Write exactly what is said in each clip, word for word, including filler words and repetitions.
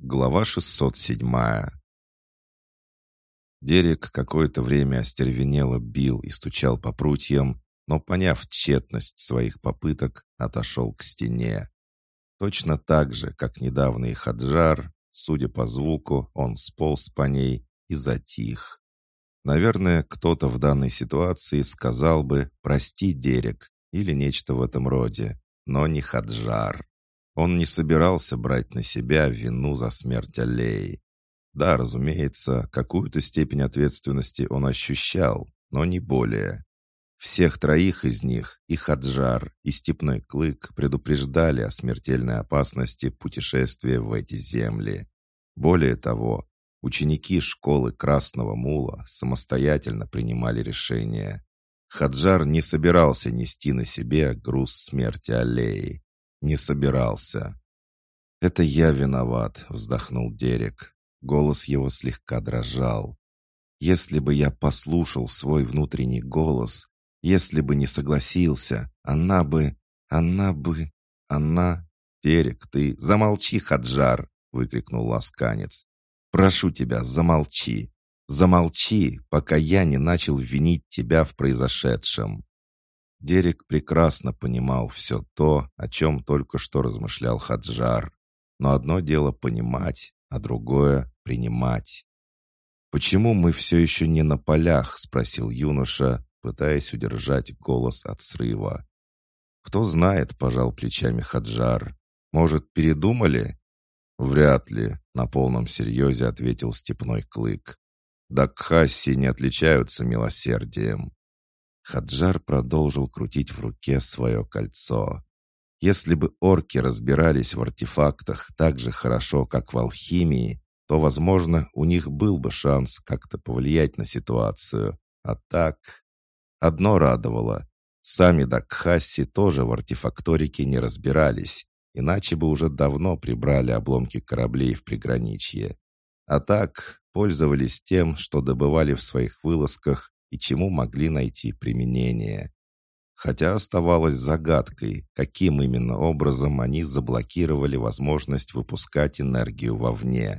Глава шестьсот седьмая. Дерек какое-то время остервенело бил и стучал по прутьям, но, поняв тщетность своих попыток, отошел к стене. Точно так же, как недавно и Хаджар, судя по звуку, он сполз по ней и затих. Наверное, кто-то в данной ситуации сказал бы «прости, Дерек» или нечто в этом роде, но не Хаджар. Он не собирался брать на себя вину за смерть Аллеи. Да, разумеется, какую-то степень ответственности он ощущал, но не более. Всех троих из них, и Хаджар, и Степной Клык, предупреждали о смертельной опасности путешествия в эти земли. Более того, ученики школы Красного Мула самостоятельно принимали решения. Хаджар не собирался нести на себе груз смерти Аллеи. Не собирался. «Это я виноват», — вздохнул Дерек. Голос его слегка дрожал. «Если бы я послушал свой внутренний голос, если бы не согласился, она бы... она бы... она...» «Дерек, ты... замолчи, Хаджар!» — выкрикнул ласканец. «Прошу тебя, замолчи! Замолчи, пока я не начал винить тебя в произошедшем!» Дерек прекрасно понимал все то, о чем только что размышлял Хаджар. Но одно дело понимать, а другое — принимать. «Почему мы все еще не на полях?» — спросил юноша, пытаясь удержать голос от срыва. «Кто знает», — пожал плечами Хаджар. «Может, передумали?» «Вряд ли», — на полном серьезе ответил Степной Клык. «Дакхасси не отличаются милосердием». Хаджар продолжил крутить в руке свое кольцо. Если бы орки разбирались в артефактах так же хорошо, как в алхимии, то, возможно, у них был бы шанс как-то повлиять на ситуацию. А так... Одно радовало. Сами Дакхасси тоже в артефакторике не разбирались, иначе бы уже давно прибрали обломки кораблей в приграничье. А так пользовались тем, что добывали в своих вылазках, и чему могли найти применение. Хотя оставалось загадкой, каким именно образом они заблокировали возможность выпускать энергию вовне.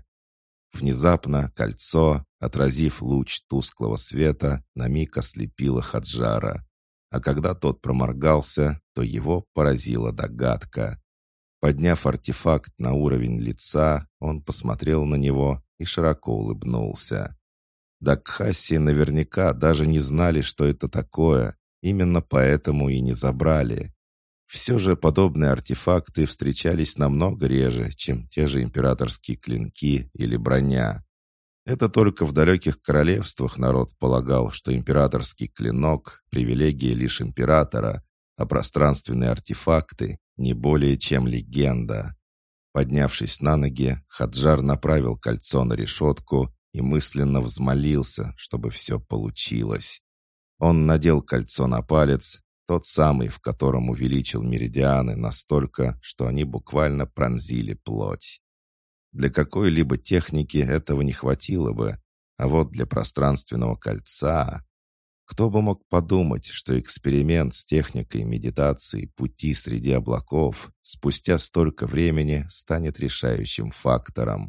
Внезапно кольцо, отразив луч тусклого света, на миг ослепило Хаджара. А когда тот проморгался, то его поразила догадка. Подняв артефакт на уровень лица, он посмотрел на него и широко улыбнулся. Дакхасси наверняка даже не знали, что это такое, именно поэтому и не забрали. Все же подобные артефакты встречались намного реже, чем те же императорские клинки или броня. Это только в далеких королевствах народ полагал, что императорский клинок – привилегия лишь императора, а пространственные артефакты – не более чем легенда. Поднявшись на ноги, Хаджар направил кольцо на решетку и мысленно взмолился, чтобы все получилось. Он надел кольцо на палец, тот самый, в котором увеличил меридианы настолько, что они буквально пронзили плоть. Для какой-либо техники этого не хватило бы, а вот для пространственного кольца... Кто бы мог подумать, что эксперимент с техникой медитации пути среди облаков спустя столько времени станет решающим фактором.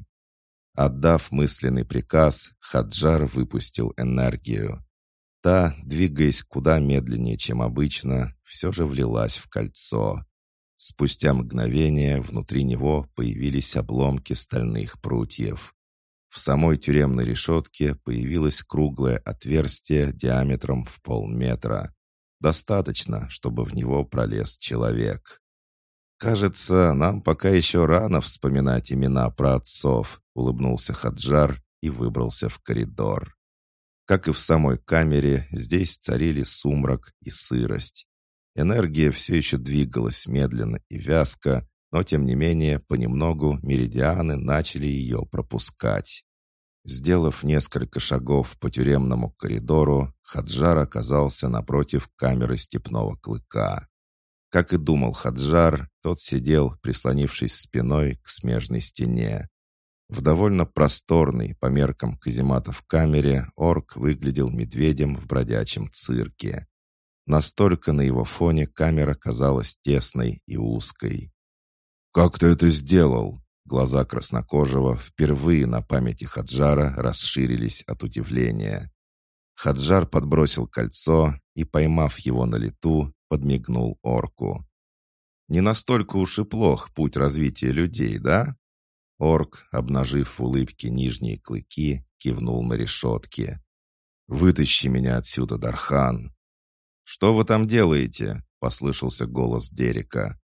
Отдав мысленный приказ, Хаджар выпустил энергию. Та, двигаясь куда медленнее, чем обычно, все же влилась в кольцо. Спустя мгновение внутри него появились обломки стальных прутьев. В самой тюремной решетке появилось круглое отверстие диаметром в полметра. Достаточно, чтобы в него пролез человек. «Кажется, нам пока еще рано вспоминать имена праотцов», — улыбнулся Хаджар и выбрался в коридор. Как и в самой камере, здесь царили сумрак и сырость. Энергия все еще двигалась медленно и вязко, но, тем не менее, понемногу меридианы начали ее пропускать. Сделав несколько шагов по тюремному коридору, Хаджар оказался напротив камеры Степного Клыка. Как и думал Хаджар, тот сидел, прислонившись спиной к смежной стене. В довольно просторной, по меркам казематов камере, орк выглядел медведем в бродячем цирке. Настолько на его фоне камера казалась тесной и узкой. «Как ты это сделал?» Глаза краснокожего впервые на памяти Хаджара расширились от удивления. Хаджар подбросил кольцо и, поймав его на лету, подмигнул орку. «Не настолько уж и плох путь развития людей, да?» Орк, обнажив в улыбке нижние клыки, кивнул на решетки. «Вытащи меня отсюда, Дархан!» «Что вы там делаете?» — послышался голос Дерека.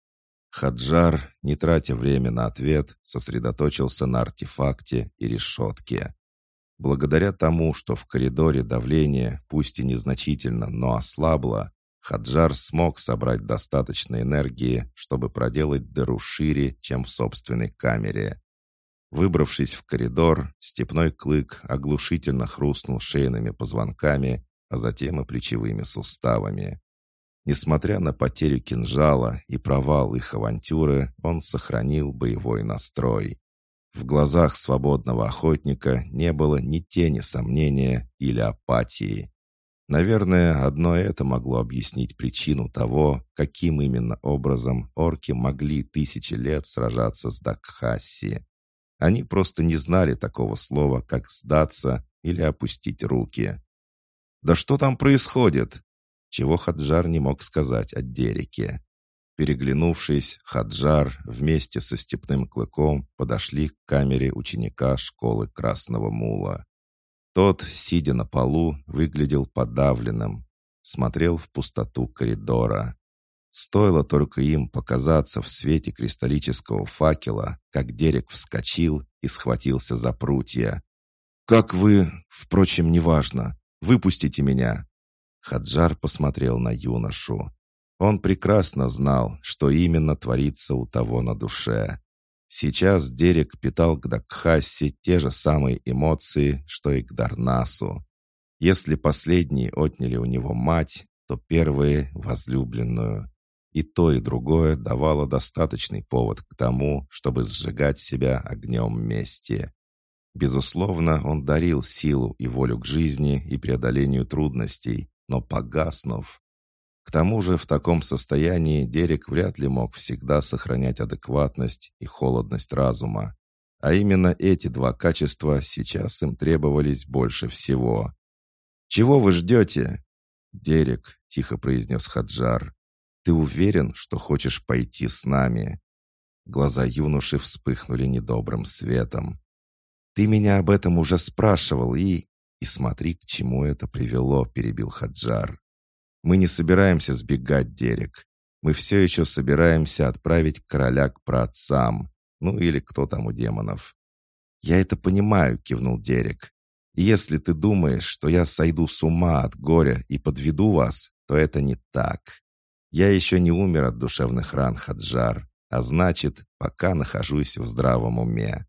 Хаджар, не тратя время на ответ, сосредоточился на артефакте и решетке. Благодаря тому, что в коридоре давление, пусть и незначительно, но ослабло, Хаджар смог собрать достаточно энергии, чтобы проделать дыру шире, чем в собственной камере. Выбравшись в коридор, степной клык оглушительно хрустнул шейными позвонками, а затем и плечевыми суставами. Несмотря на потерю кинжала и провал их авантюры, он сохранил боевой настрой. В глазах свободного охотника не было ни тени сомнения или апатии. Наверное, одно это могло объяснить причину того, каким именно образом орки могли тысячи лет сражаться с Дакхасси. Они просто не знали такого слова, как «сдаться» или «опустить руки». «Да что там происходит?» Чего Хаджар не мог сказать о Дереке. Переглянувшись, Хаджар вместе со степным клыком подошли к камере ученика школы Красного Мула. Тот, сидя на полу, выглядел подавленным, смотрел в пустоту коридора. Стоило только им показаться в свете кристаллического факела, как Дерек вскочил и схватился за прутья. «Как вы... Впрочем, неважно. Выпустите меня!» Хаджар посмотрел на юношу. Он прекрасно знал, что именно творится у того на душе. Сейчас Дерек питал к Дакхасси те же самые эмоции, что и к Дарнасу. Если последние отняли у него мать, то первые — возлюбленную. И то, и другое давало достаточный повод к тому, чтобы сжигать себя огнем мести. Безусловно, он дарил силу и волю к жизни и преодолению трудностей, но погаснув. К тому же в таком состоянии Дерек вряд ли мог всегда сохранять адекватность и холодность разума. А именно эти два качества сейчас им требовались больше всего. «Чего вы ждете?» «Дерек», — тихо произнес Хаджар, — «ты уверен, что хочешь пойти с нами?» Глаза юноши вспыхнули недобрым светом. «Ты меня об этом уже спрашивал, и...» «И смотри, к чему это привело», — перебил Хаджар. «Мы не собираемся сбегать, Дерек. Мы все еще собираемся отправить короля к праотцам. Ну или кто там у демонов». «Я это понимаю», — кивнул Дерек. «И если ты думаешь, что я сойду с ума от горя и подведу вас, то это не так. Я еще не умер от душевных ран, Хаджар, а значит, пока нахожусь в здравом уме».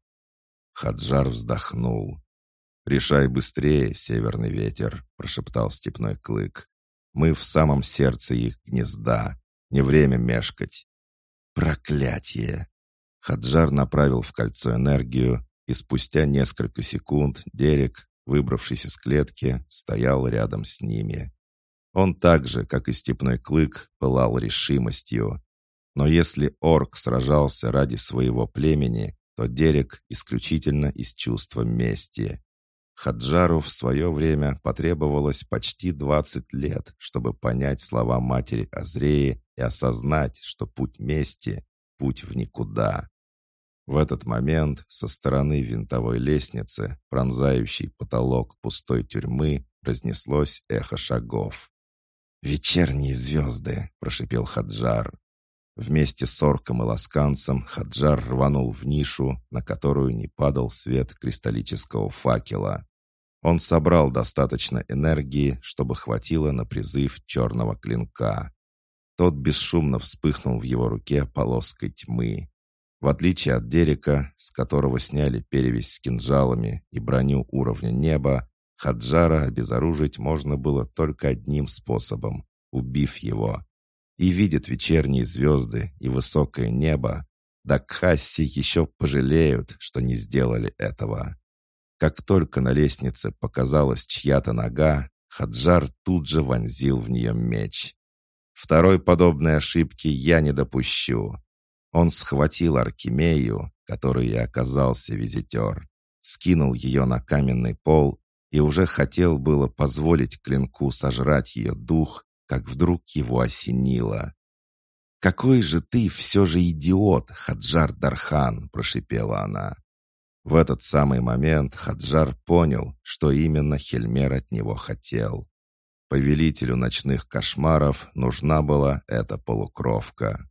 Хаджар вздохнул. «Решай быстрее, северный ветер», — прошептал степной клык. «Мы в самом сердце их гнезда. Не время мешкать». «Проклятие!» Хаджар направил в кольцо энергию, и спустя несколько секунд Дерек, выбравшись из клетки, стоял рядом с ними. Он так же, как и степной клык, пылал решимостью. Но если орк сражался ради своего племени, то Дерек исключительно из чувства мести. Хаджару в свое время потребовалось почти двадцать лет, чтобы понять слова матери Азреи и осознать, что путь мести — путь в никуда. В этот момент со стороны винтовой лестницы, пронзающей потолок пустой тюрьмы, разнеслось эхо шагов. «Вечерние звезды!» — прошипел Хаджар. Вместе с орком и ласканцем Хаджар рванул в нишу, на которую не падал свет кристаллического факела. Он собрал достаточно энергии, чтобы хватило на призыв черного клинка. Тот бесшумно вспыхнул в его руке полоской тьмы. В отличие от Дерека, с которого сняли перевязь с кинжалами и броню уровня неба, Хаджара обезоружить можно было только одним способом — убив его. И видят вечерние звезды и высокое небо, Дакхасси еще пожалеют, что не сделали этого. Как только на лестнице показалась чья-то нога, Хаджар тут же вонзил в нее меч. Второй подобной ошибки я не допущу. Он схватил Аркемию, который и оказался визитер. Скинул ее на каменный пол и уже хотел было позволить клинку сожрать ее дух, как вдруг его осенило. «Какой же ты все же идиот, Хаджар Дархан!» — прошипела она. В этот самый момент Хаджар понял, что именно Хельмер от него хотел. Повелителю ночных кошмаров нужна была эта полукровка.